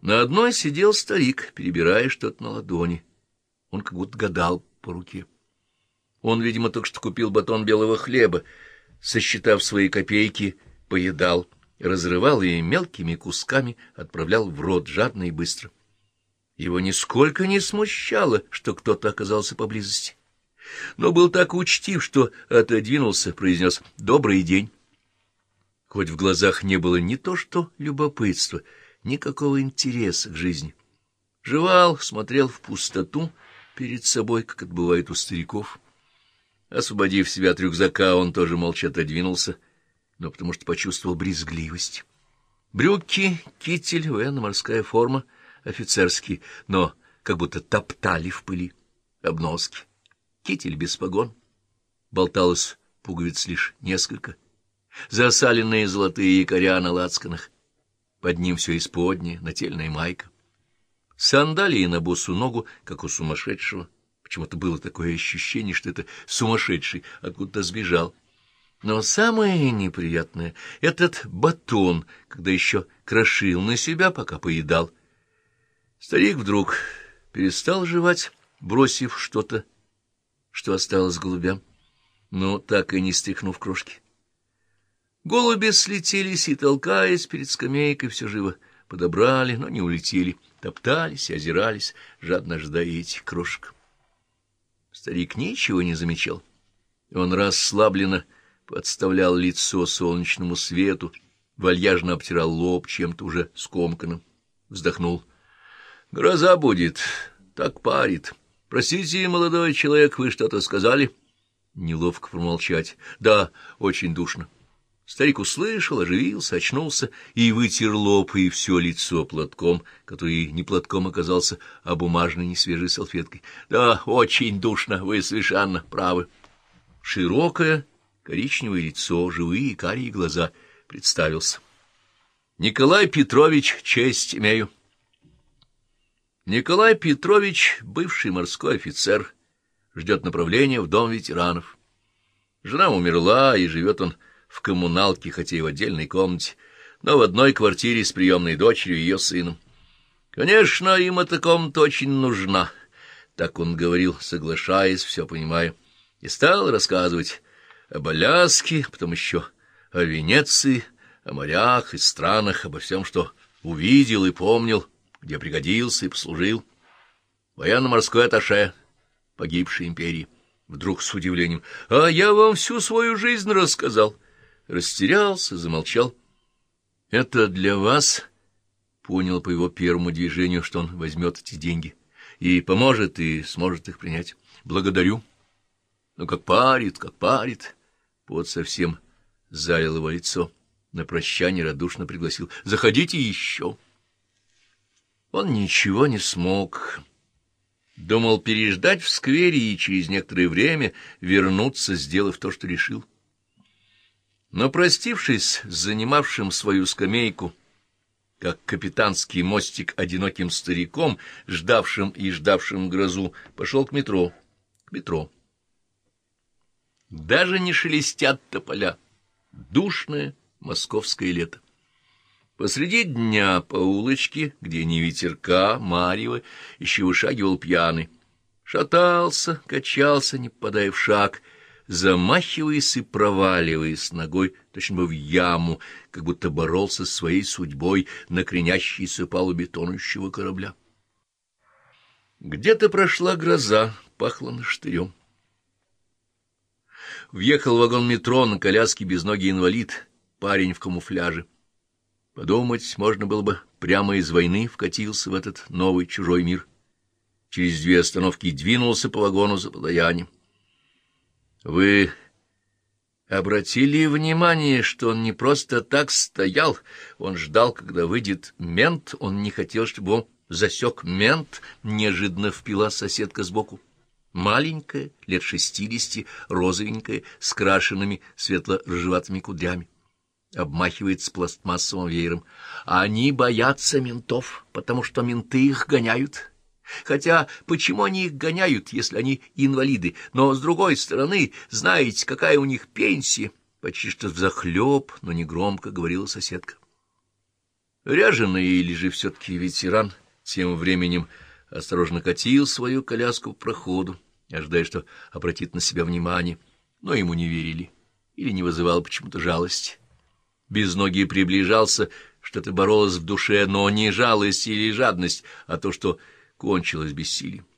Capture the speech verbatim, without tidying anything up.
На одной сидел старик, перебирая что-то на ладони. Он как будто гадал по руке. Он, видимо, только что купил батон белого хлеба, сосчитав свои копейки, поедал, разрывал и мелкими кусками отправлял в рот жадно и быстро. Его нисколько не смущало, что кто-то оказался поблизости. Но был так учтив, что отодвинулся, произнес «добрый день». Хоть в глазах не было ни то что любопытства, никакого интереса к жизни. Жевал, смотрел в пустоту перед собой, как это бывает у стариков. Освободив себя от рюкзака, он тоже молча отодвинулся, но потому что почувствовал брезгливость. Брюки, китель, военно-морская форма, офицерские, но как будто топтали в пыли, обноски. Китель без погон, болталось пуговиц лишь несколько, засаленные золотые якоря на лацканах, под ним все исподнее, нательная майка. Сандалии на босу ногу, как у сумасшедшего. Почему-то было такое ощущение, что это сумасшедший откуда-то сбежал. Но самое неприятное — этот батон, когда еще крошил на себя, пока поедал. Старик вдруг перестал жевать, бросив что-то, что осталось голубям, но так и не стряхнув крошки. Голуби слетелись и, толкаясь перед скамейкой, все живо подобрали, но не улетели, топтались и озирались, жадно ожидая этих крошек. Старик ничего не замечал. Он расслабленно подставлял лицо солнечному свету, вальяжно обтирал лоб чем-то уже скомканным, вздохнул. — Гроза будет, так парит. Простите, молодой человек, вы что-то сказали? Неловко промолчать. — Да, очень душно. Старик услышал, оживился, очнулся и вытер лоб и все лицо платком, который не платком оказался, а бумажной несвежей салфеткой. — Да, очень душно, вы совершенно правы. Широкое коричневое лицо, живые карие глаза. Представился. — Николай Петрович, честь имею. Николай Петрович, бывший морской офицер, ждет направления в дом ветеранов. Жена умерла, и живет он в коммуналке, хотя и в отдельной комнате, но в одной квартире с приемной дочерью и ее сыном. Конечно, им эта комната очень нужна, так он говорил, соглашаясь, все понимая, и стал рассказывать об Аляске, потом еще о Венеции, о морях и странах, обо всем, что увидел и помнил, где пригодился и послужил. Военно-морской атташе погибшей империи. Вдруг с удивлением: «А я вам всю свою жизнь рассказал». Растерялся, замолчал. «Это для вас?» Понял по его первому движению, что он возьмет эти деньги и поможет, и сможет их принять. «Благодарю». Ну, как парит, как парит. Пот совсем залил его лицо. На прощание радушно пригласил: «Заходите еще». Он ничего не смог. Думал переждать в сквере и через некоторое время вернуться, сделав то, что решил. Но, простившись с занимавшим свою скамейку, как капитанский мостик, одиноким стариком, ждавшим и ждавшим грозу, пошел к метро. К метро. Даже не шелестят тополя. Душное московское лето. Посреди дня по улочке, где ни ветерка, марева, еще вышагивал пьяный. Шатался, качался, не попадая в шаг, замахиваясь и проваливаясь ногой, точно бы в яму, как будто боролся с своей судьбой на кренящейся палубе тонущего корабля. Где-то прошла гроза, пахло наштырем. Въехал в вагон метро на коляске безногий инвалид, парень в камуфляже. Подумать, можно было бы, прямо из войны вкатился в этот новый чужой мир. Через две остановки двинулся по вагону за подаянием. Вы обратили внимание, что он не просто так стоял, он ждал, когда выйдет мент, он не хотел, чтобы он засек мент, неожиданно впила соседка сбоку. Маленькая, лет шестидесяти, розовенькая, с крашенными светло-рыжеватыми кудрями. Обмахивается пластмассовым веером. Они боятся ментов, потому что менты их гоняют. Хотя почему они их гоняют, если они инвалиды? Но, с другой стороны, знаете, какая у них пенсия? Почти что взахлеб, но негромко говорила соседка. Ряженый или же все-таки ветеран тем временем осторожно катил свою коляску по проходу, ожидая, что обратит на себя внимание, но ему не верили или не вызывал почему-то жалости. Безногий приближался, что-то боролось в душе, но не жалость или жадность, а то, что кончилось бессилием.